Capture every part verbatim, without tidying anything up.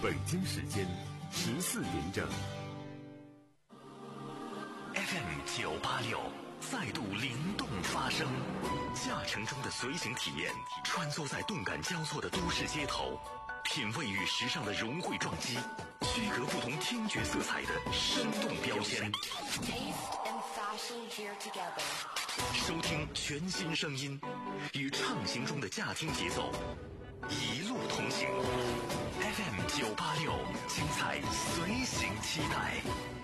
北京时间十四点整。 F M 九八六再度灵动发声，驾乘中的随行体验，穿梭在动感交错的都市街头，品味与时尚的融汇撞击，区隔不同听觉色彩的生动标签。收听全新声音，与畅行中的驾听节奏，一路同行。F M 九八六，精彩随行期待。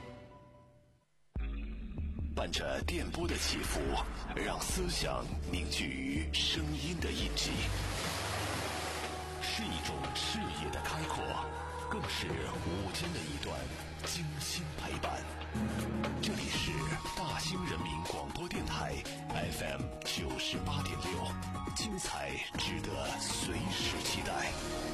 伴着电波的起伏，让思想凝聚于声音的印记，是一种视野的开阔，更是午间的一段精心陪伴。这里是大兴人民广播电台 F M 九十八点六，精彩值得随时期待。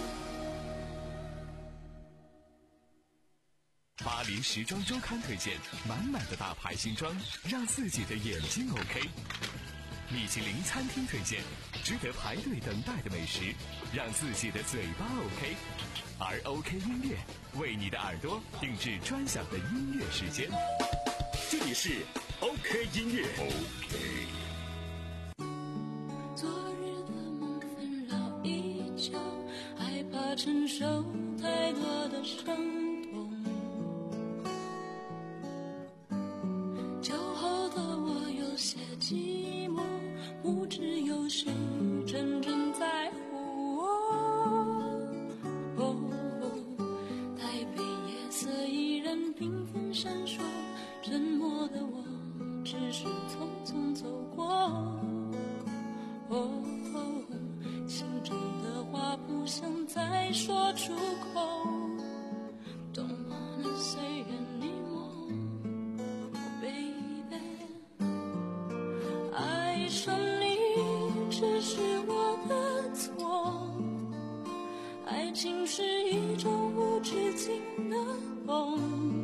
巴黎时装周刊推荐满满的大牌新装，让自己的眼睛 OK。米其林餐厅推荐值得排队等待的美食，让自己的嘴巴 OK。而 OK 音乐为你的耳朵定制专享的音乐时间。这里是 OK 音乐 OK。 昨日的梦纷扰依旧，害怕承受太多的伤痛。酒后的我有些寂寞，不知有谁真正在乎我。哦，台北夜色依然缤纷闪烁，沉默的我只是匆匆走过。哦，心中的话不想再说出口。Don't wanna say anymore, baby。 爱上你只是我的错，爱情是一种无止境的梦，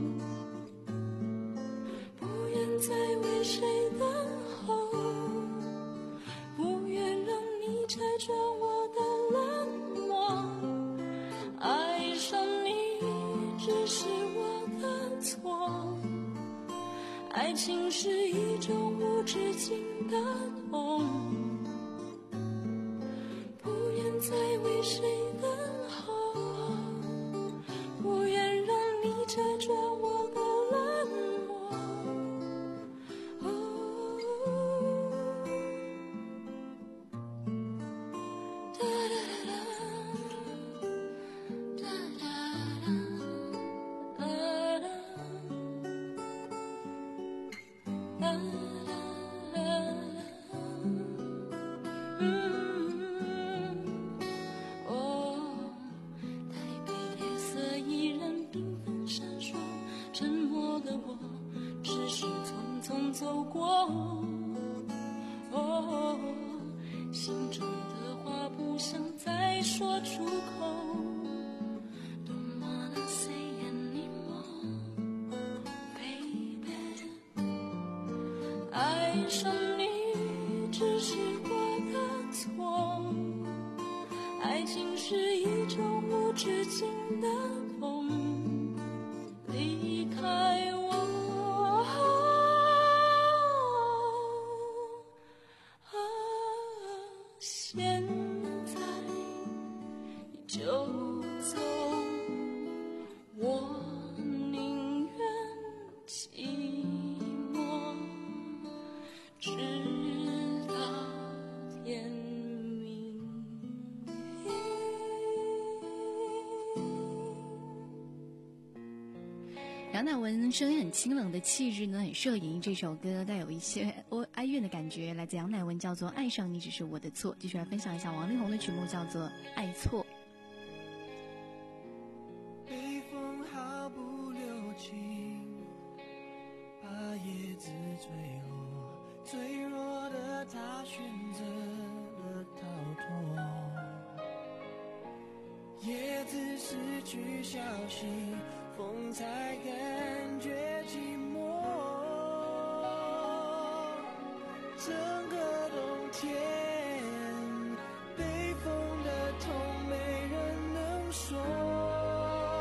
不愿再为谁等候，不愿让你拆穿我的冷漠。爱上你只是我的错，爱情是一种无止境的痛，不愿再为谁等候，不愿让你拆穿我的冷漠。哒哒哒哒哒哒哒哒哒。嗯，哦，台北夜色依然缤纷闪烁，沉默的我只是匆匆走过。哦，心中的话不想再说出口。Don't wanna say anymore, baby。爱上你只是我的错，爱情是一种无止境的痛，离开我，啊，现在你就走，我宁愿寂寞，直到天明。 杨乃文声音很清冷的气质呢，很适合演绎这首歌，带有一些哀怨的感觉。来自杨乃文，叫做《爱上你只是我的错》。继续来分享一下王力宏的曲目，叫做《爱错》。 北风毫不留情，把叶子坠落，脆弱的他选择了逃脱。叶子失去消息，风才感觉寂寞。整个冬天，北风的痛没人能说。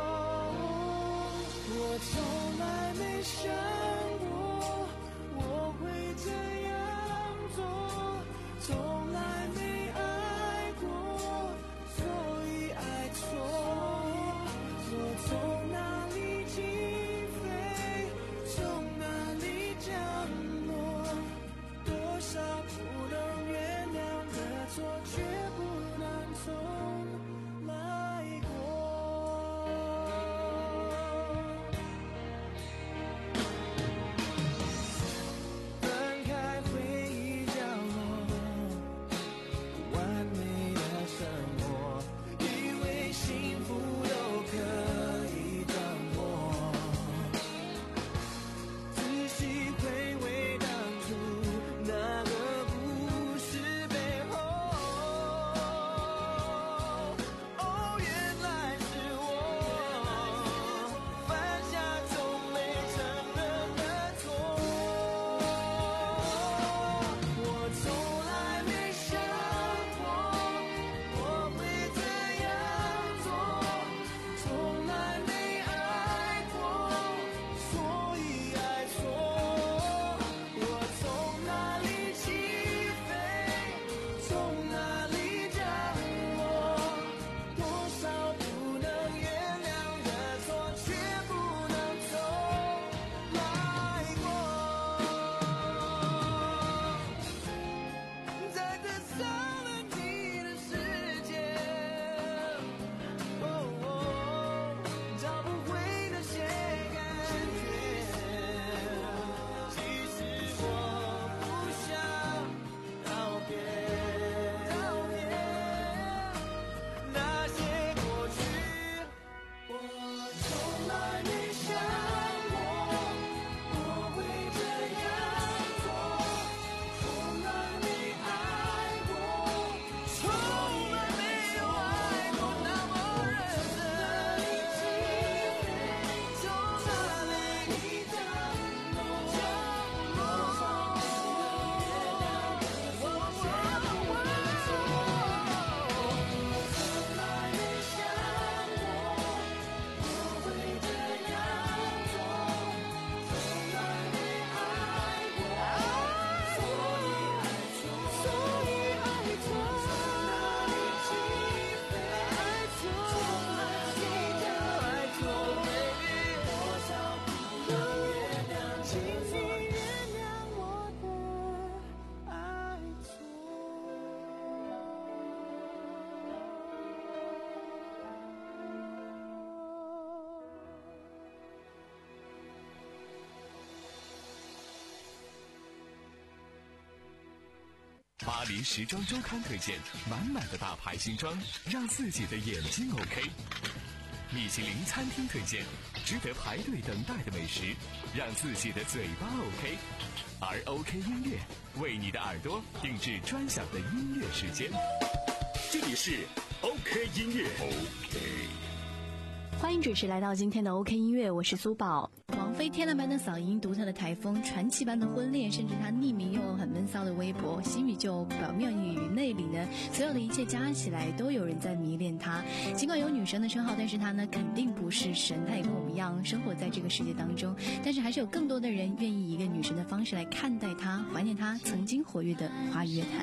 巴黎时装周刊推荐满满的大牌新装，让自己的眼睛 OK。米其林餐厅推荐值得排队等待的美食，让自己的嘴巴 OK。而 OK 音乐为你的耳朵定制专享的音乐时间。 这里是 OK 音乐 OK。 欢迎准时来到今天的 OK 音乐，我是苏宝。王菲天籁般的嗓音、独特的台风、传奇般的婚恋，甚至她匿名又很闷骚的微博，心语就表面与内里呢，所有的一切加起来，都有人在迷恋她。尽管有女神的称号，但是她呢，肯定不是神，她也跟我们一样生活在这个世界当中。但是还是有更多的人愿意以一个女神的方式来看待她，怀念她曾经活跃的华语乐坛。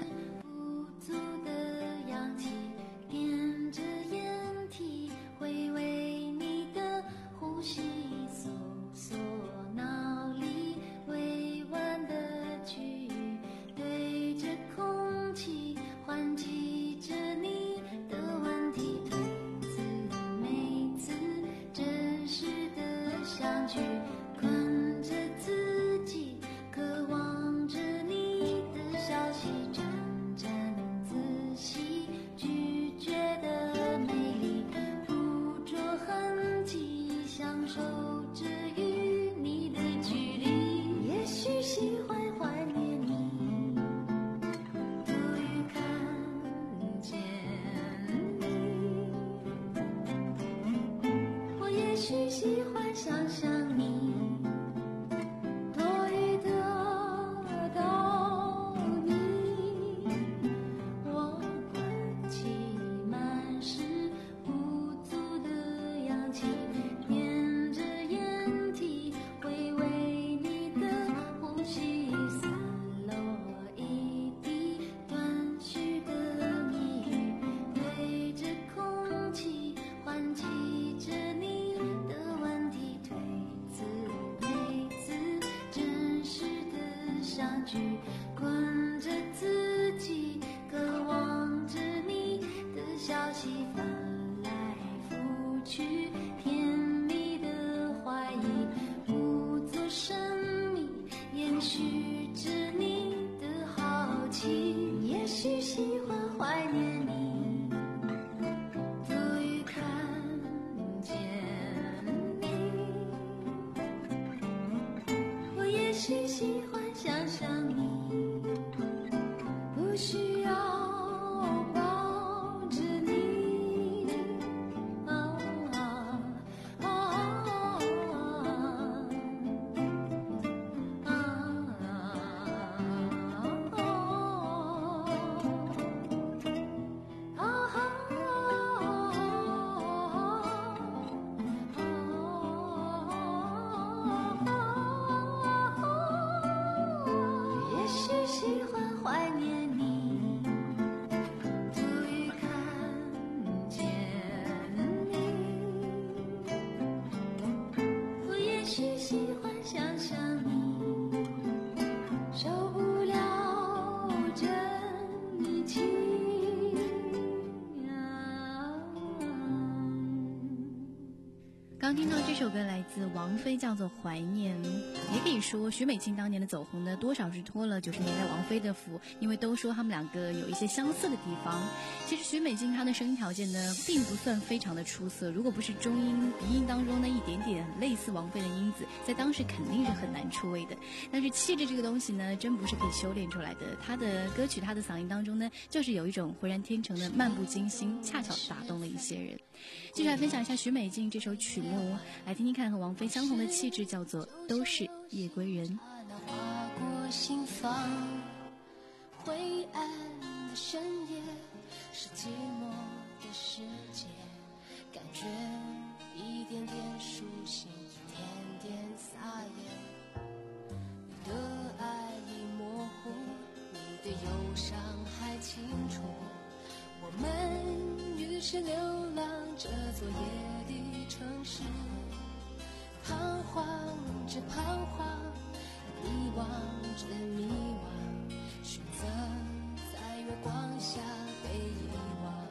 刚听到这首歌来自王菲，叫做《怀念》。也可以说许美静当年的走红呢，多少是托了九十年代王菲的福，因为都说他们两个有一些相似的地方。其实许美静她的声音条件呢并不算非常的出色，如果不是中音鼻音当中呢一点点类似王菲的音子，在当时肯定是很难出位的。但是气质这个东西呢真不是可以修炼出来的，她的歌曲她的嗓音当中呢就是有一种浑然天成的漫不经心，恰巧打动了一些人。继续来分享一下许美静这首曲目，来听听看和王菲相同的气质，叫做都是夜归人。 划过心房，灰暗的深夜是寂寞的世界，感觉一点点苏醒，一点点撒野。你的爱已模糊，你的忧伤还清楚，我们于是流浪这座夜的城市，彷徨着彷徨，迷惘着迷惘，选择在月光下被遗忘。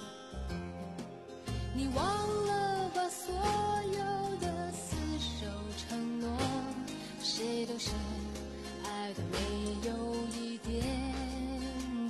你忘了把所有的厮守承诺，谁都是爱的没有一点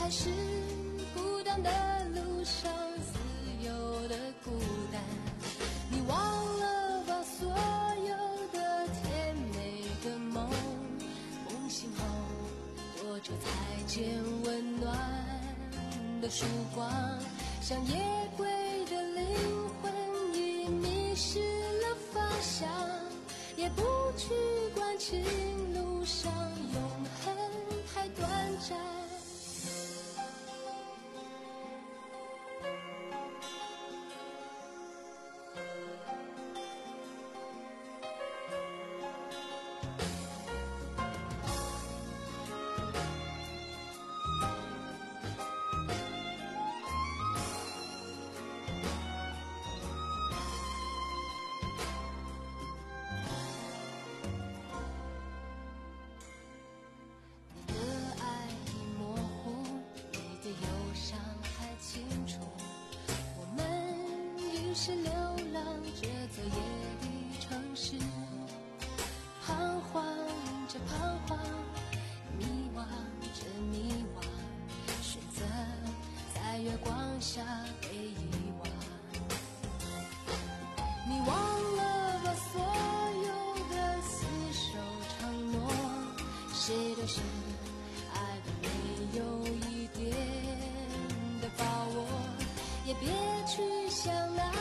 还是孤单的路上自由的孤单？你忘了把所有的甜美的梦，梦醒后多久才见温暖的曙光？像夜归的灵魂已迷失了方向，也不去管情路上永恒太短暂。是流浪这座夜的城市，彷徨着彷徨，迷惘着迷惘，选择在月光下被遗忘。你忘了把所有的厮守承诺，谁都是爱的没有一点的把握，也别去想那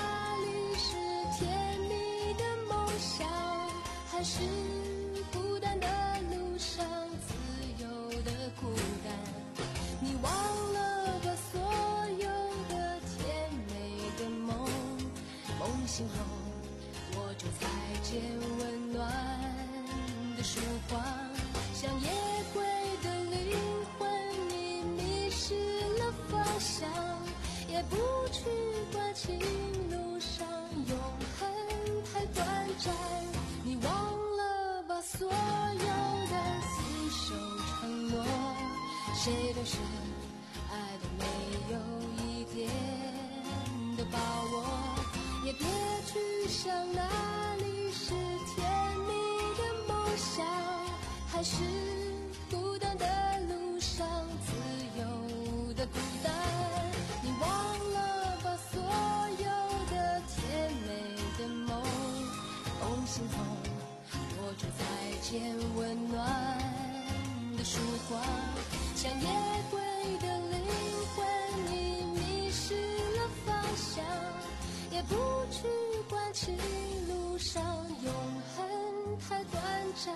还是孤单的路上自由的孤单。你忘了把所有的甜美的梦，梦醒后我就才见温暖的曙光。像夜归的灵魂你迷失了方向，也不去管情路上永恒太短暂。你忘了把所有的厮守承诺，谁都是爱的没有一点的把握，也别去想哪里是甜蜜的梦想，还是孤单的路上自由的孤单。你忘了把所有的甜美的梦，梦醒后我就再见温暖的曙光。像夜归的灵魂你迷失了方向，也不去管情路上永恒太短暂，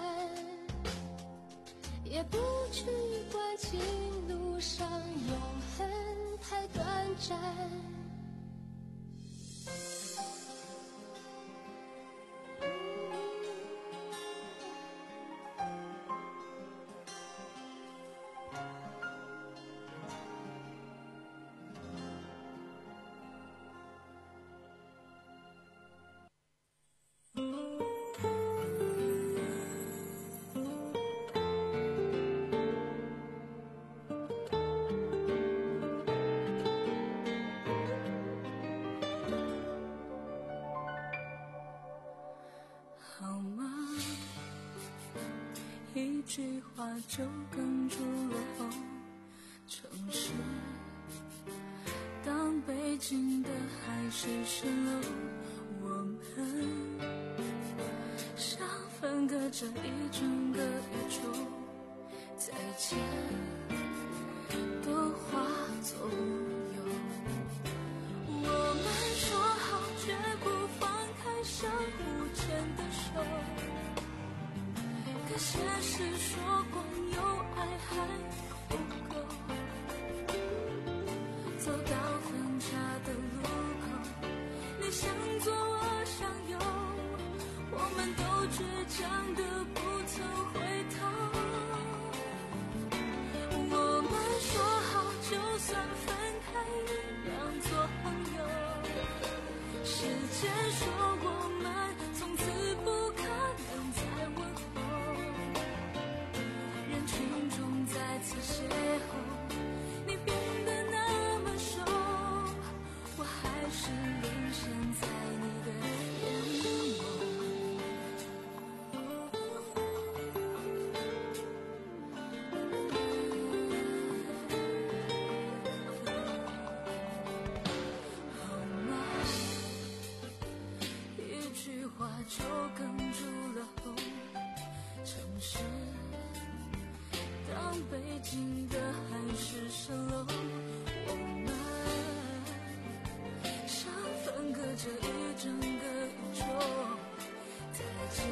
也不去管情路上永恒太短暂。 一句话就哽住了喉，城市当北京的海市蜃楼，我们像分隔着一整个宇宙，再见都化作乌有。我们说好绝不放开相互牵的手，可现实说光有爱还不够，走到分岔的路口，你想左我想右，我们都倔强的不曾回头。我们说好就算分开一样做朋友，时间说我们从此不可能再问候，人群中再次邂逅，你变得那么瘦，我还是沦陷在你的眼眸。 最近的海市蜃楼，我们像分隔着一整个宇宙，再见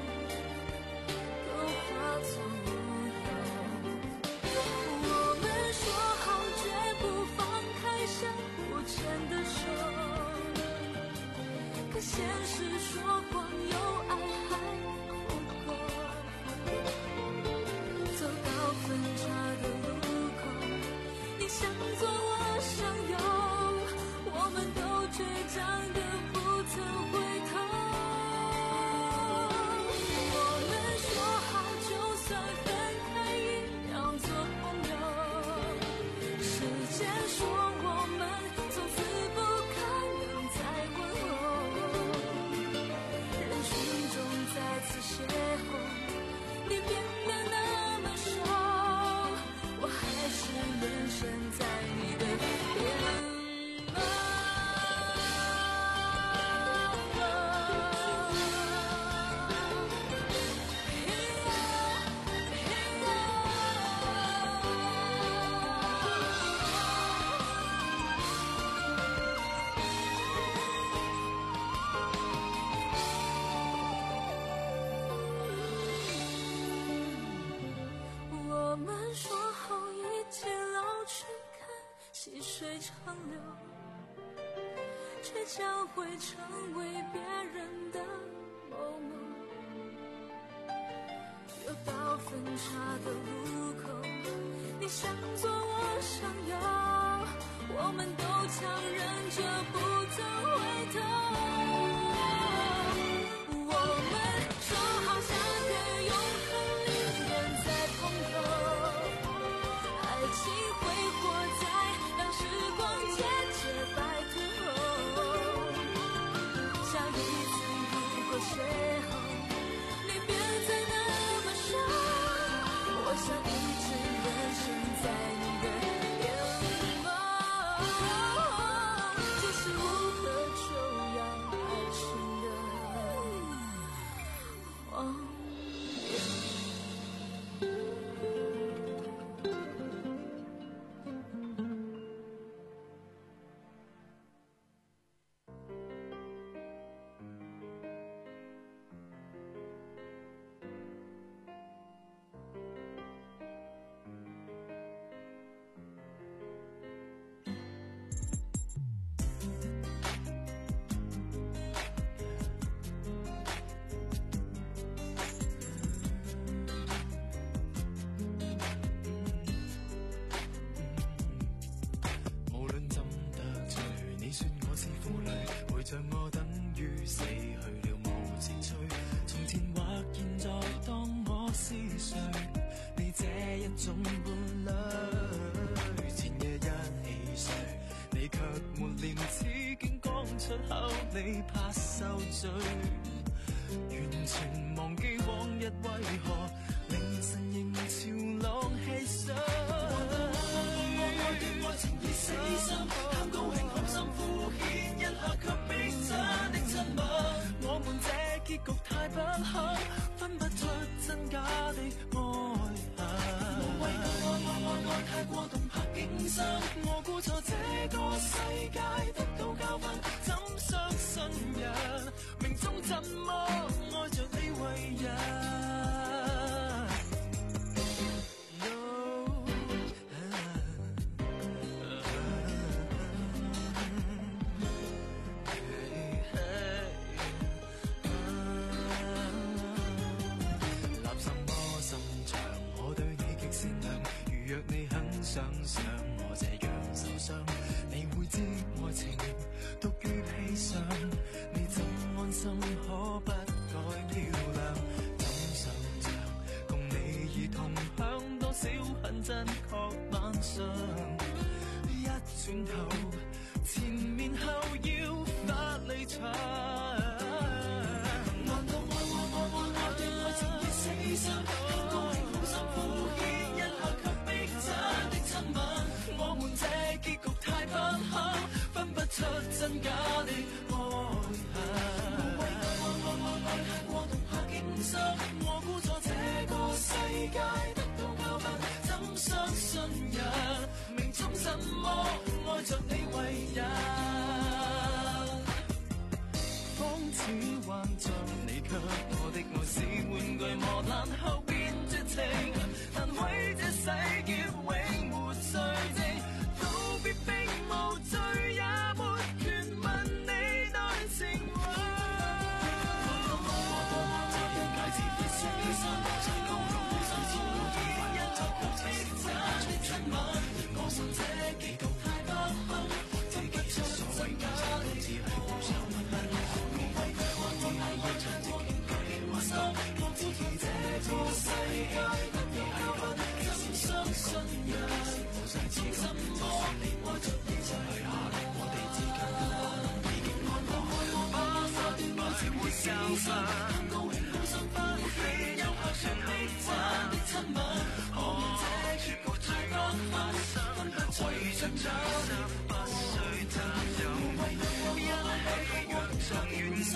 都化作乌有。我们说好绝不放开相互牵的手，可现实说光有爱还不够。走到分岔的路口，你向左我向右，我们都倔强的不曾回头。我们说好就算分开一样做朋友，时间说我们从此不可能再问候。人群中再次邂逅，你变得那么瘦，我还是眼神在你的眼眸。我们说好一起老去，看细水长流，却将会成为别人的某某。又到分岔的路口，你向左我向右，我们都强忍着不曾回头。我们说好下个永恒里面再碰头，爱情挥霍在让时光渐渐白头后。下一次如果邂逅，你别再那么瘦，我想一直人生在你的眼眸。这是无可救药爱情的荒谬。 無論怎得罪，你說我是負累，陪着我等於死去了無情趣。從前或現在當我是誰，你這一種伴侶，前夜一起睡，你卻沒廉恥，竟講出口，你怕受罪，完全忘記往日為何凌晨仍潮浪戲水。愛情已死心，貪高興好心敷衍，一下卻逼真的親密。我們這結局太不堪，分不出真假的愛恨。無謂愛愛愛愛愛太過動魄驚心，我估錯這個世界得到教訓，怎相信人？命中怎麼愛着你為人？若你肯想想我這樣受傷，你會知愛情獨於砒霜，你怎安心可不改漂亮？怎想像共你已同享多少很真確晚上？一轉頭前面後要發離場，難道愛愛愛愛愛對愛情已死心？高興好心敷衍，一下卻的親吻，我們這結局太不堪，分不出真假的愛恨。無謂愛愛愛愛愛太過動魄驚心，我估錯這個世界得到教訓，怎相信人，命中什麼愛着你為人。仿似幻象，你給我的愛是玩具磨爛後變絕情，但毀這世劫永沒罪證，道別並無罪，也沒權問你內情話。我多麼責任解自不說的山河齊高高，世前我最快樂就靠這小小的親吻，而我心這幾度太不堪，這不出所謂假的只係互相問問。我只係要唱直情句話心，我知道這個世界不要糾紛，怎相信人？從什麼愛着你就係下落我哋之間的可能已經愛過，把沙段愛情會消失，高興好想翻飛，又拍上你真的親吻，可見這絕無罪惡發生，為着找得不需擔憂，一起若像遠近。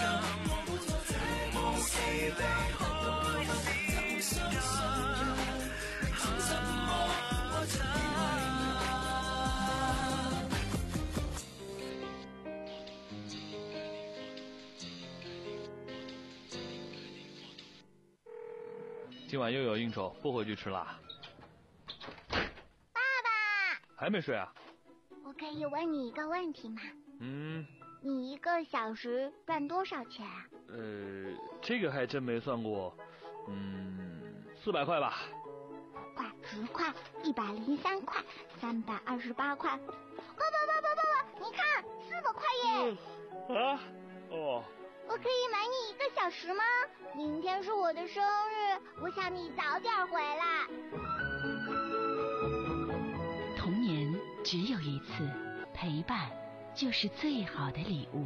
今晚又有应酬，不回去吃啦。 爸爸， 还没睡啊？ 我可以问你一个问题吗？ 嗯。 你一个小时赚多少钱啊？ 呃，这个还真没算过，嗯，四百块吧。 五块、十块、一百零三块、三百二十八块。爸爸爸爸爸爸，你看，四百块耶！ 嗯、啊，哦。 我可以买你一个小时吗？明天是我的生日，我想你早点回来。 童年只有一次，陪伴就是最好的礼物。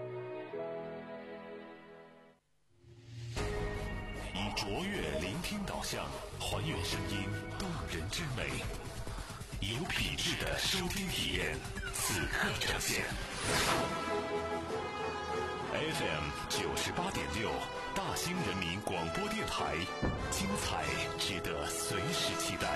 以卓越聆听导向，还原声音动人之美，有品质的收听体验，此刻呈现。F M 九十八点六，大兴人民广播电台，精彩值得随时期待。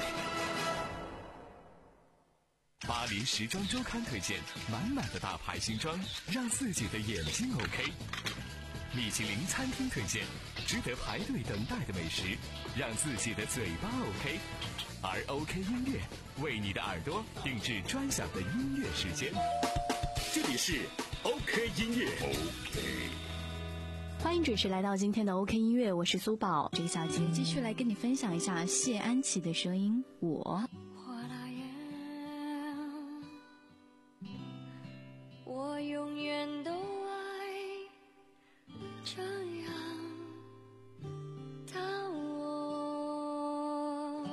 巴黎时装周刊推荐，满满的大牌新装，让自己的眼睛 OK。米其林餐厅推荐，值得排队等待的美食，让自己的嘴巴 OK。而 OK 音乐为你的耳朵定制专享的音乐时间。 这里是 OK 音乐。OK。 欢迎准时来到今天的 OK 音乐，我是苏宝。这个小节继续来跟你分享一下谢安琪的声音，我。 我永远都爱这样的我。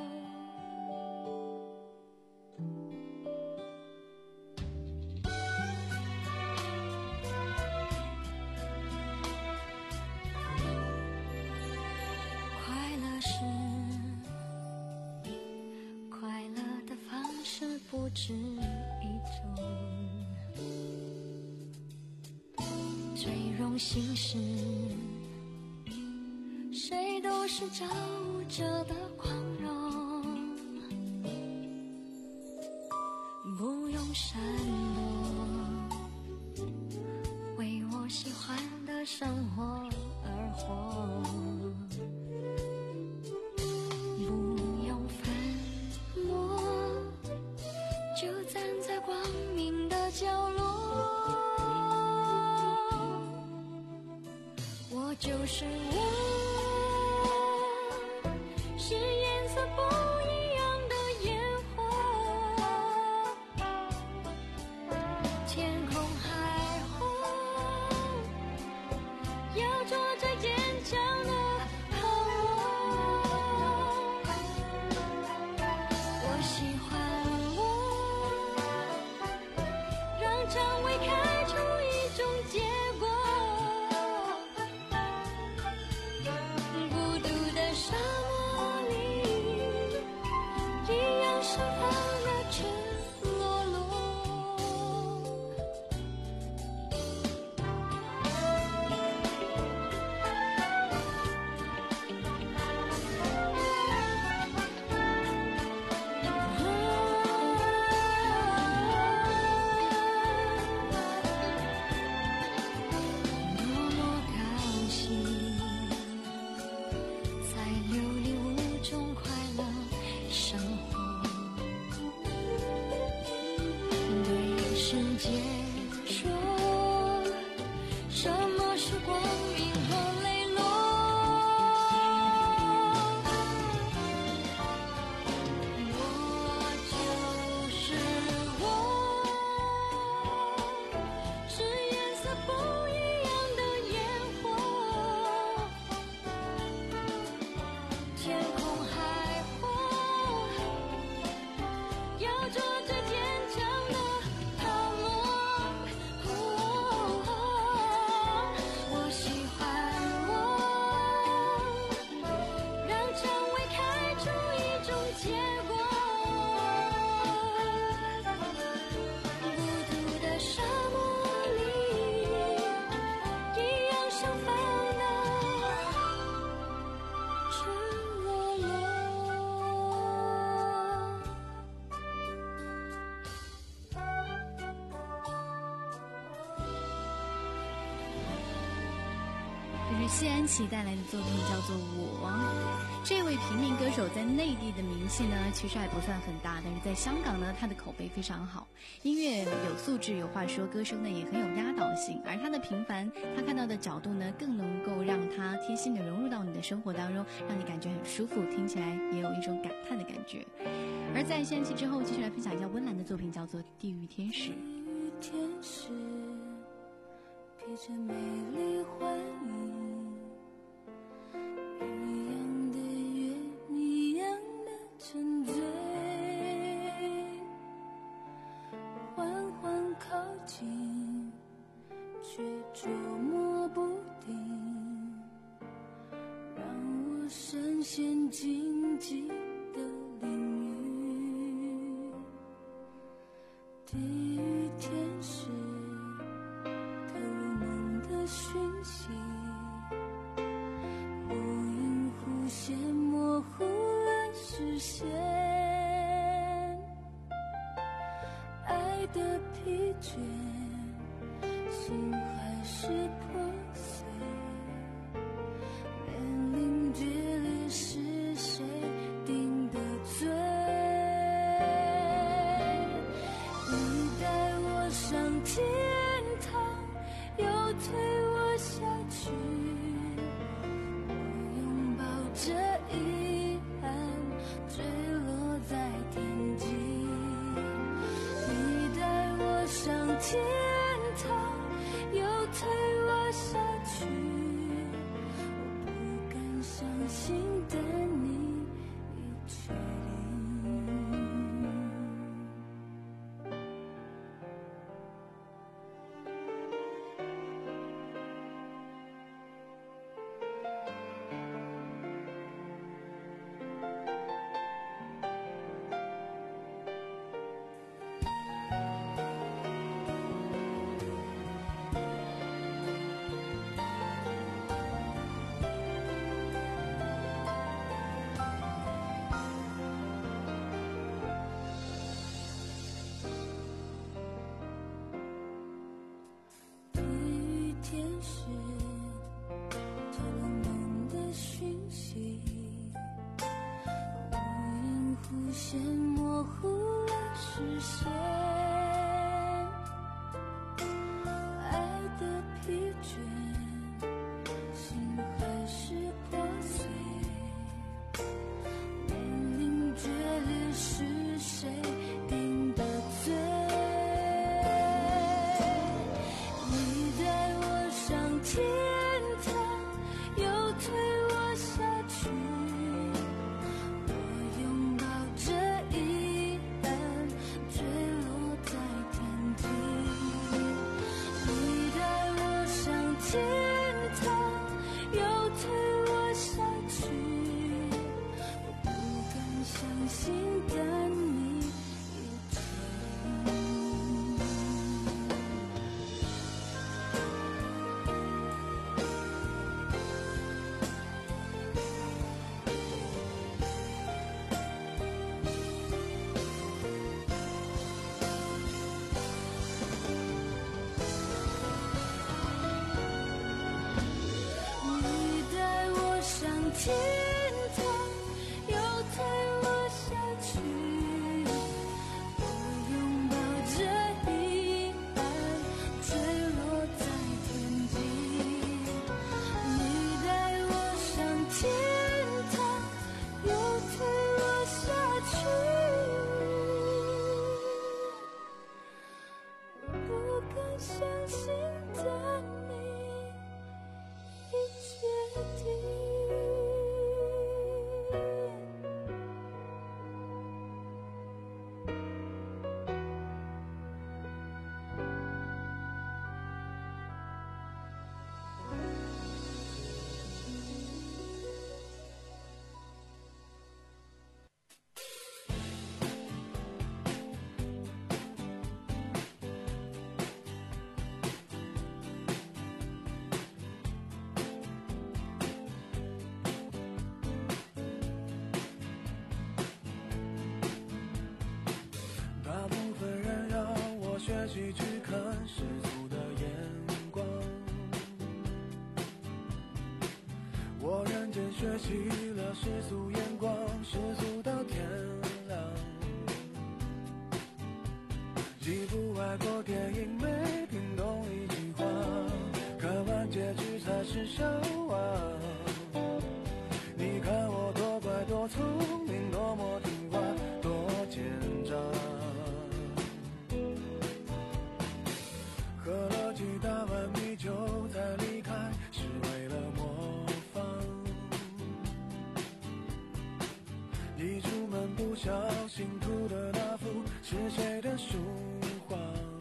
快乐是快乐的方式不止一种，最荣幸是谁都是照着的光荣，不用闪躲，为我喜欢的生活而活，不用粉墨，就站在光明的角落，我就是我，是颜色不一样的烟火，天空海阔，要做最坚强的好我。我喜欢我，让蔷薇开出一种结果。孤独的沙漠里，一样盛放的赤裸裸。啊谢安琪带来的作品叫做《我》。这位平民歌手在内地的名气呢，其实还不算很大，但是在香港呢，他的口碑非常好，音乐有素质，有话说，歌声呢也很有压倒性，而他的平凡，他看到的角度呢，更能够让他贴心的融入到你的生活当中，让你感觉很舒服，听起来也有一种感叹的感觉。而在谢安琪之后，继续来分享一下温岚的作品，叫做《地狱天使》。 天使披着美丽幻影，一样的月，一样的沉醉，缓缓靠近，却捉摸不定，让我深陷荆棘的领域。地狱天使透露梦的讯息，忽隐忽现，模糊了视线，爱的疲倦，心还是破碎，面临决裂，是谁定的罪？你带我上天堂，又推我下去，我拥抱着遗憾，坠落在天际。你带我上天堂，又推我下去，我不敢相信的你已确定。地狱天使透露梦的讯息，忽隐忽现，模糊了视线，爱的疲倦，心还是破碎，面临决裂，是谁定的罪？你带我上天堂，又推我下去，我拥抱着遗憾，坠落在天际。你带我上天堂，又推我下去，我不敢相信的你已确定。你带我上天堂，又推我下去，我拥抱着遗憾，坠落在天际。你带我上天堂，又推我下去，我不敢相信的你已决定。 大部分人让我学习去看世俗的眼光， 学习了世俗眼光，世俗到天亮。几部外国电影没听懂一句话，看完结局才是笑话。你看我多乖多聪明，多么听话，多奸诈。喝了几大碗米酒才离开，是为了模仿。一出门不小心涂的那幅是谁的书画？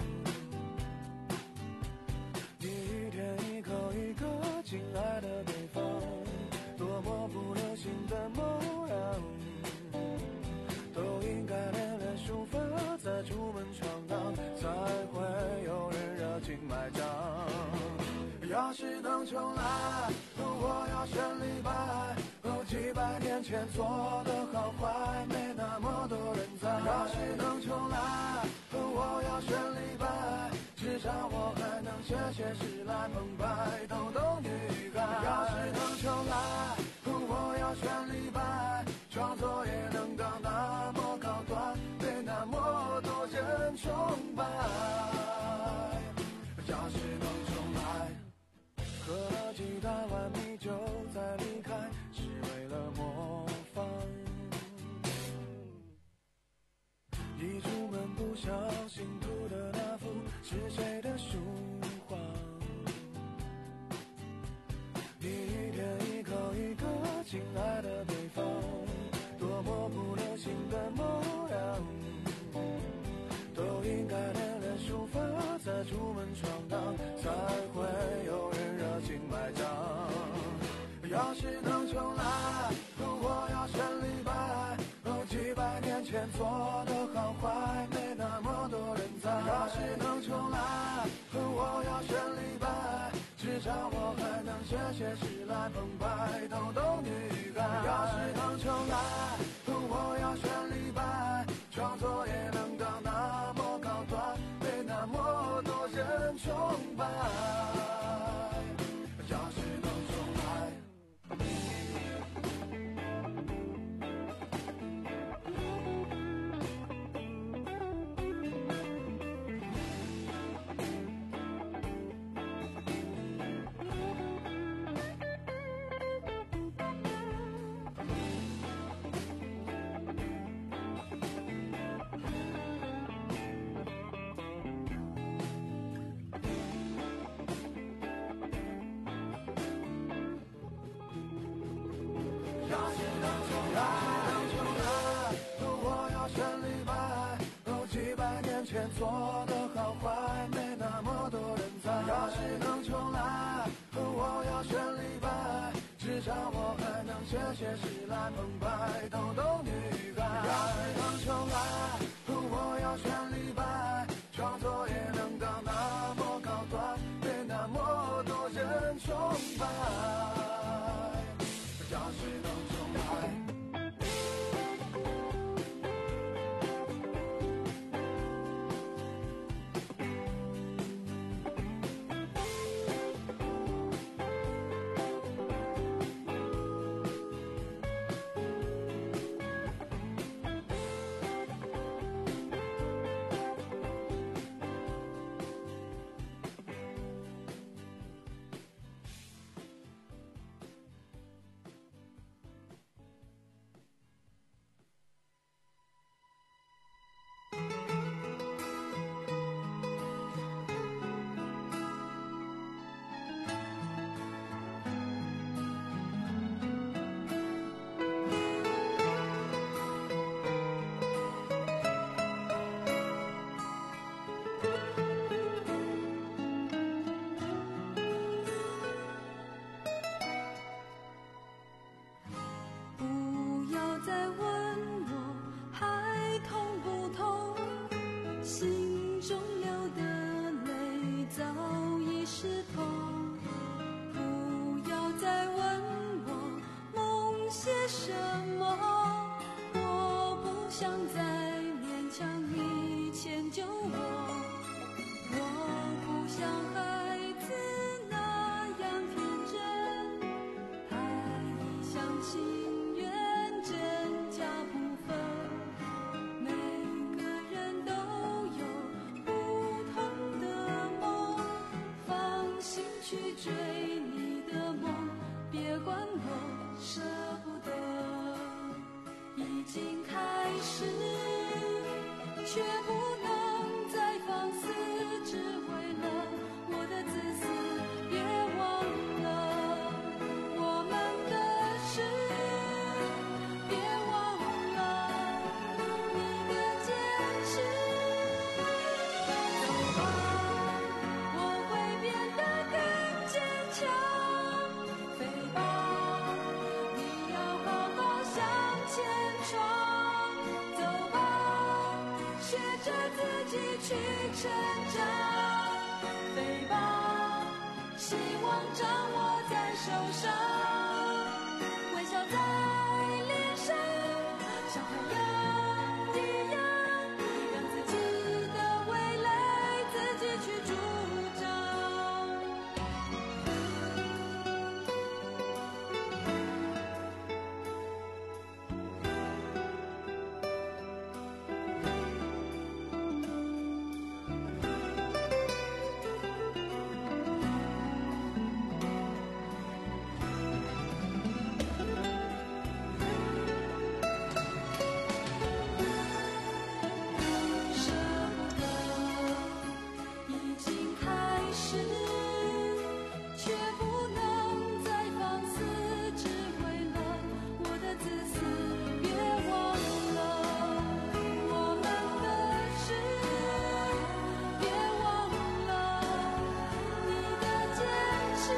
你一天一口一个亲爱的对方，多么不流行的模样，都应该练练书法，再出门闯荡，才会有人热情买账。要是能重来，我要选李白。哦，几百年前做的好坏，没那么多人在。要是能重来，我要选李白，至少我还能写写诗来澎湃逗逗女孩。要是能重来，我要选李白，创作也能到那么高端，被那么多人崇拜。要是能重来，喝了几大碗米酒再离开，是为了模仿。一出门不小心涂的那幅是谁的书画？你一天一口一个亲爱的对方，多么不流行的模样，都应该练练书法，再出门闯荡，才会有人热情买账。要是能重来，我要选李白。哦，几百年前做的好坏，没那么多人在。要是能重来，我要选李白，至少我还能写写诗来澎湃逗逗女孩。要是能重来，我要选李白，创作也能到那么高端，被那么多人崇拜。要是能重来。要是能重来，能重来，我要选李白。哦，几百年前做的好坏，没那么多人在。要是能重来，我要选李白，至少我还能写写诗来澎湃逗逗女孩。要是能重来，我要选李白，创作也能到那么高端，被那么多人崇拜。要是能重来。 却不能再放肆，只为了我的自私。别忘了我们的事，别忘了你的坚持。走吧，我会变得更坚强。飞吧，你要好好向前闯。走吧，学着自己去成长。飞吧，希望掌握在手上，微笑在脸上，像太阳一样，让自己的未来自己去主张。什么已经开始，却不能再放肆，只为了我的自私。别忘了我们的事，别忘了你的坚持。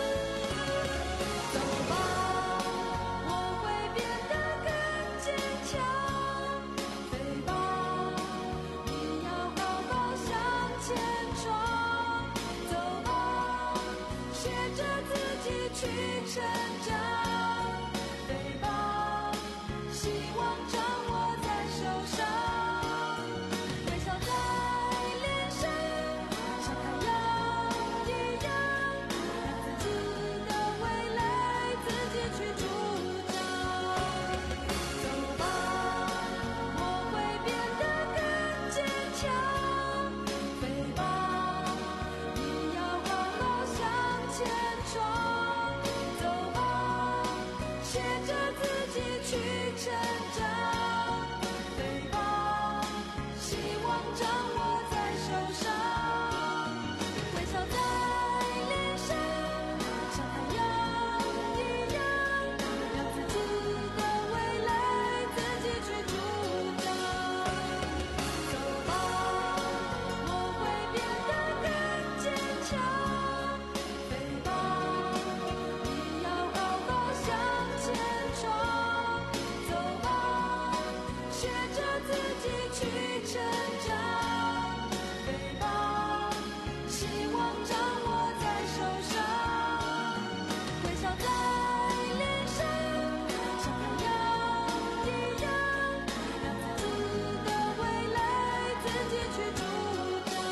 走吧，我会变得更坚强。飞吧，你要好好向前闯。走吧，学着自己去成长。飞吧，希望掌握在手上，微笑在脸上，像太阳一样，让自己的未来自己去主张。走吧，我会变得更坚强。飞吧，你要好好向前闯。走吧，学着自己去成长。飞吧，希望掌握在手上，微笑在脸上，像太阳一样，让自己的未来自己去主张。走吧，我会变得更坚强。飞吧，你要好好向前闯。走吧，学着自己去成长。飞吧，希望掌握在手上，微笑在脸上，像太阳一样，让自己的未来自己去主张。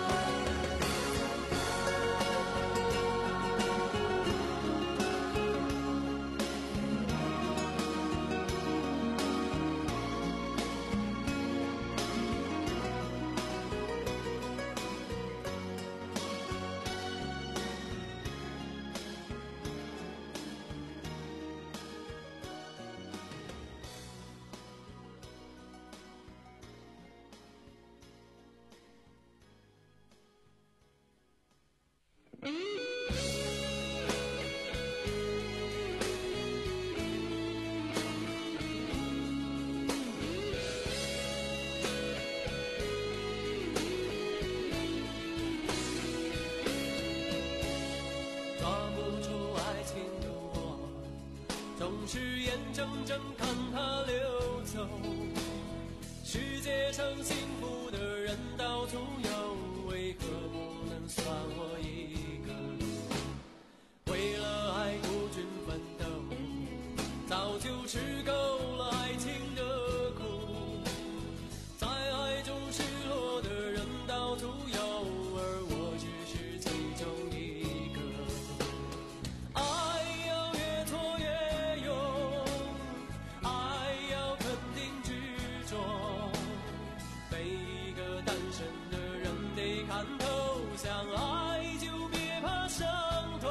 抓不住爱情的我，总是眼睁睁看它流走。世界上幸福的人到处有，为何不能算我一个？为了爱孤军奋斗，早就吃够了爱情的苦。在爱中失落的人到处有，而我只是其中一个。爱要越挫越勇，爱要肯定执着。每一个单身的人得看透，相爱就别怕伤痛。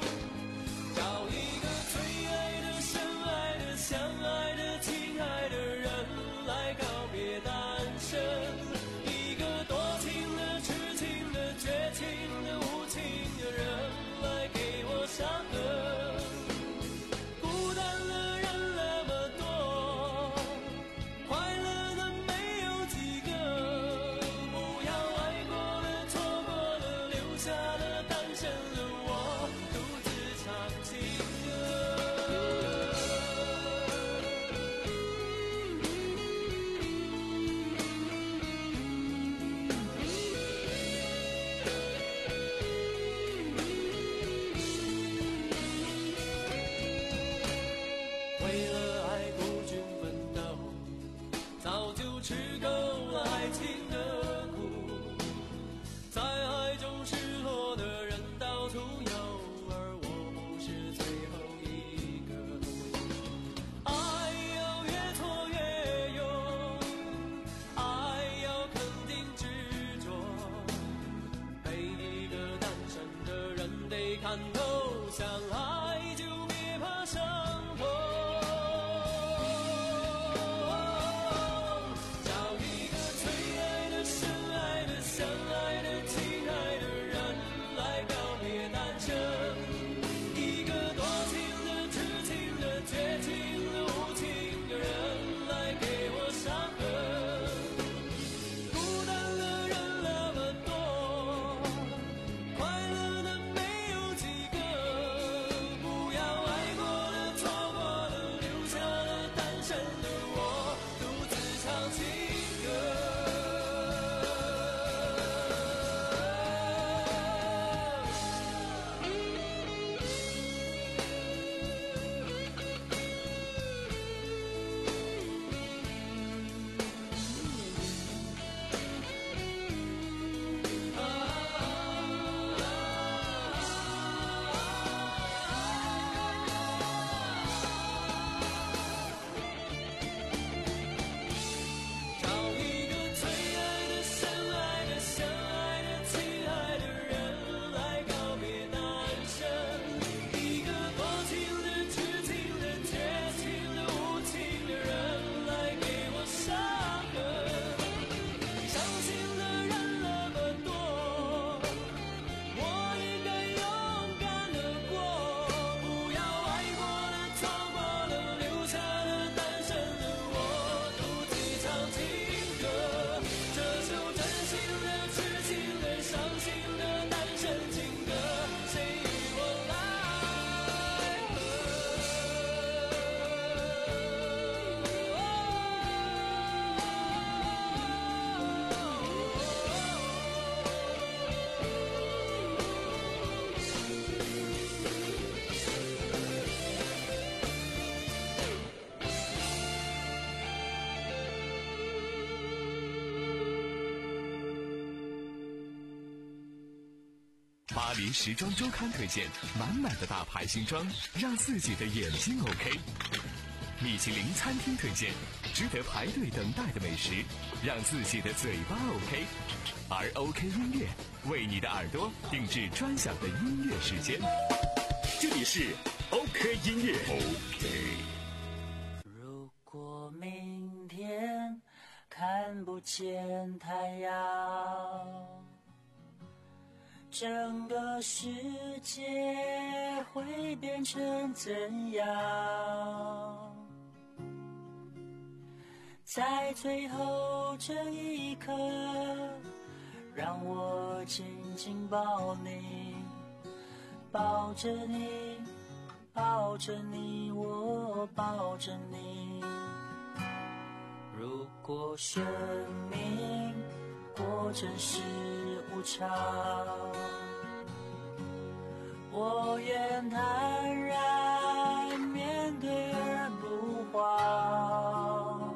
找一个最爱的、深爱的、相爱的、亲爱的人。 吃够了爱情的苦，在爱中失落的人到处有，而我不是最后一个。爱要越挫越勇，爱要肯定执着，每一个单身的人得看透，相爱就别怕伤痛。 巴黎时装周刊推荐满满的大牌新装，让自己的眼睛 OK。米其林餐厅推荐值得排队等待的美食，让自己的嘴巴 OK。而 OK 音乐为你的耳朵定制专享的音乐时间。 这里是 OK 音乐。OK。 如果明天看不见太阳，整个世界会变成怎样？在最后这一刻，让我紧紧抱你，抱着你，抱着你，我抱着你。如果生命果真是无常，我愿坦然面对而不慌。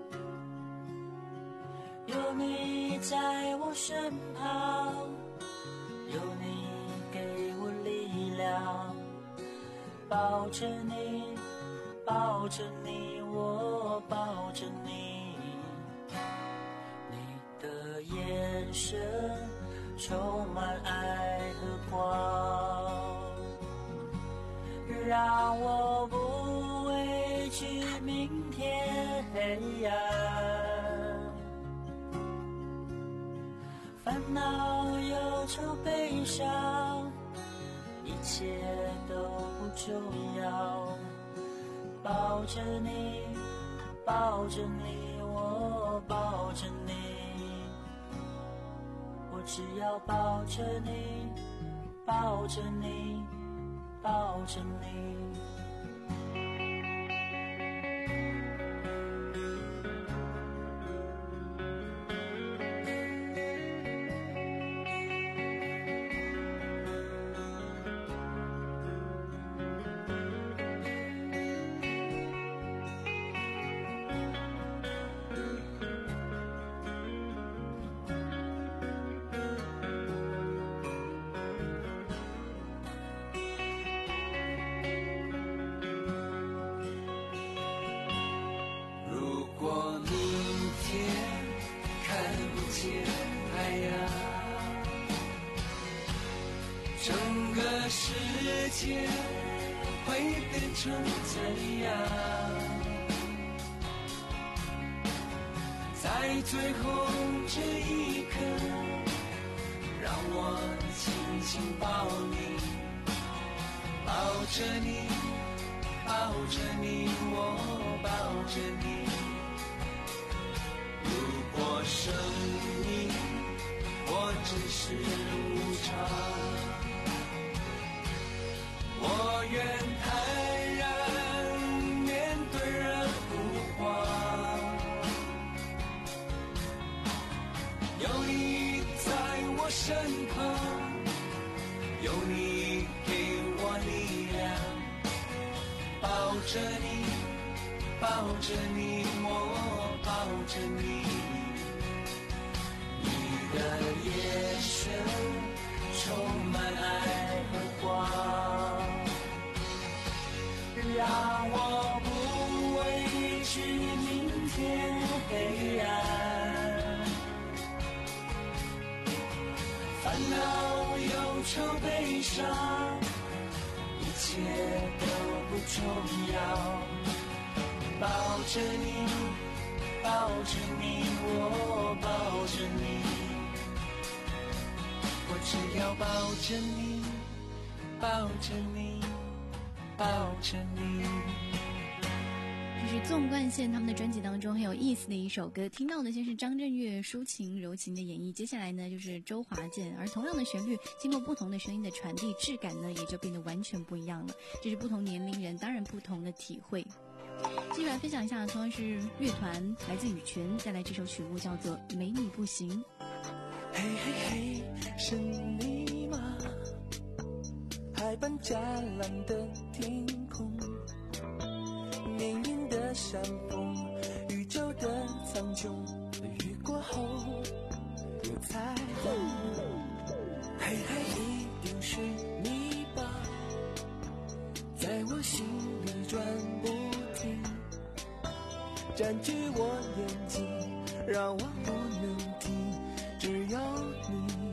有你在我身旁，有你给我力量，抱着你，抱着你，我抱着你。你的眼神充满爱和光，让我不畏惧明天黑暗。烦恼、忧愁、悲伤，一切都不重要。抱着你，抱着你，我抱着你。我只要抱着你，抱着你，抱着你。 界海洋，整个世界会变成怎样？在最后这一刻，让我紧紧抱你，抱着你，抱着你，我抱着你。如果生命我只是无常，我愿坦然面对人无话。有你在我身旁，有你给我力量，抱着你，抱着你，我抱着你。你的眼神充满爱和光，让我不畏惧明天黑暗。烦恼、忧愁、悲伤，一切都不重要。抱着你，抱着你，我抱着你，我只要抱着你，抱着你，抱着你。 这是纵贯线他们的专辑当中很有意思的一首歌，听到的先是张震岳抒情柔情的演绎，接下来呢就是周华健，而同样的旋律经过不同的声音的传递，质感呢也就变得完全不一样了。这是不同年龄人当然不同的体会。继续来分享一下，同样是乐团来自羽泉带来这首曲目叫做《没你不行》。 嘿嘿嘿，是你吗？海般湛蓝的天空，绵延的山峰，宇宙的苍穹，雨过后有彩虹。嘿嘿，一定是你吧，在我心里转不停，占据我眼睛，让我不能停，只有你。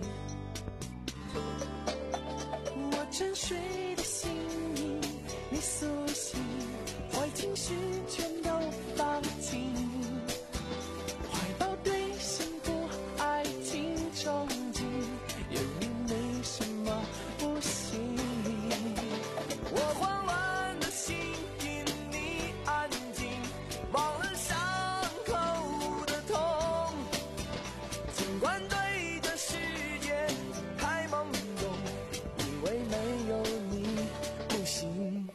我沉睡的心灵，你苏醒，坏情绪全都放晴，怀抱对幸福爱情憧憬，有你没什么不行。我慌乱的心因你安静，忘了伤口的痛，尽管对这世界太懵懂，以为没有你不行。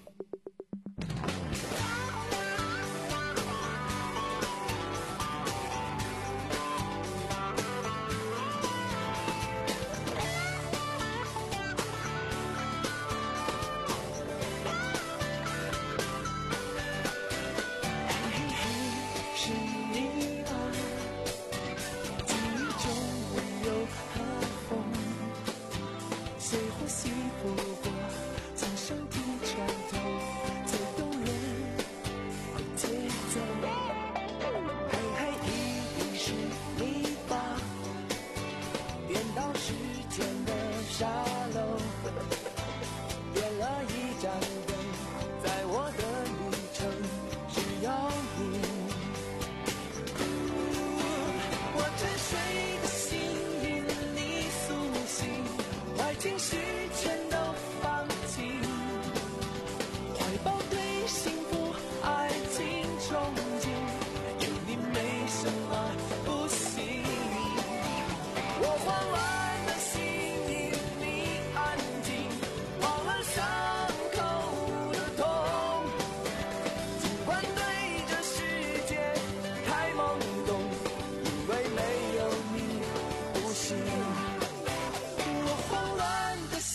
是你吗？记忆中温柔和风，随呼吸拂过，从身体穿透，最动人的节奏。嘿嘿，一定是你吧，颠倒时间的沙漏，点了一盏灯，在我的旅程只有你。我沉睡的心因你苏醒，坏情绪全都放晴，怀抱对幸福爱情憧憬，有你没什么不行。我慌乱的心因你安静，忘了伤口的痛，尽管对这世界太懵懂，以为没有你不行。我慌乱的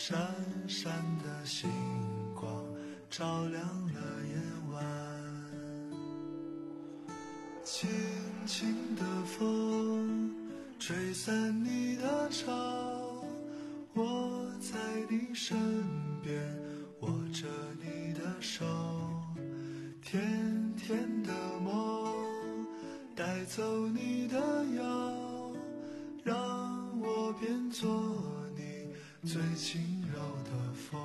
闪闪的星光照亮了夜晚，轻轻的风吹散你的愁，我在你身边握着你的手，甜甜的梦带走你的忧，让我变作你最轻柔的风。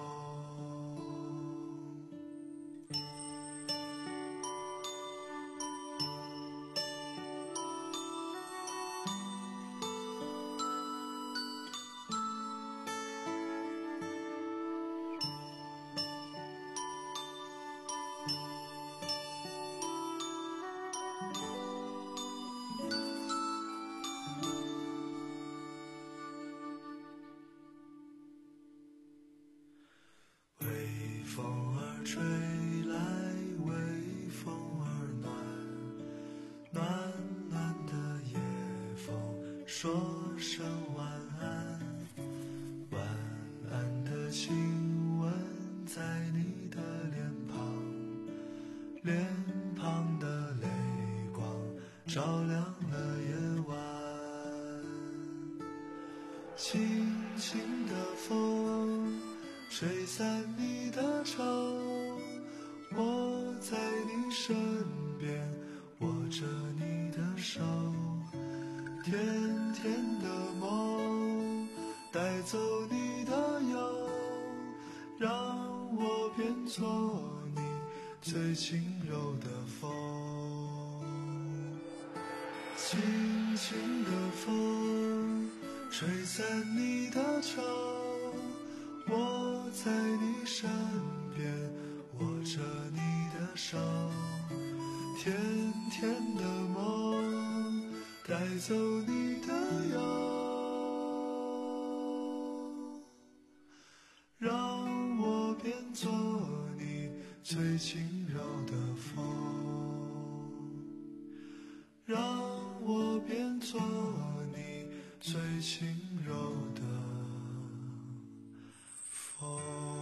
吹来微风儿暖，暖暖的夜风说声晚安，晚安的亲吻在你的脸庞，脸庞的泪光照亮了夜晚，轻轻的风吹散你的愁，我在你身边握着你的手，甜甜的梦带走你的忧，让我变作你最轻柔的风，轻轻的风吹散你的愁，我在你身边握着你的手，甜甜的梦带走你的忧，让我变作你最轻柔的风，让我变作你最轻柔的风。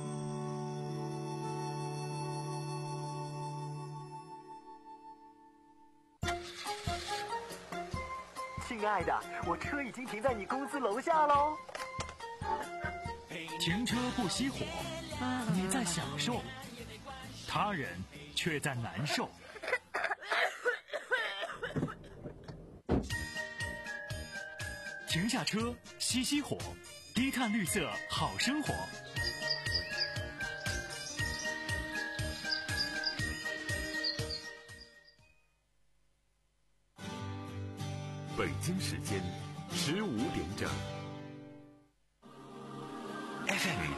亲爱的，我车已经停在你公司楼下喽。 停车不熄火，你在享受，他人却在难受。停下车，熄熄火，低碳绿色好生活。 北京时间十五点整。F M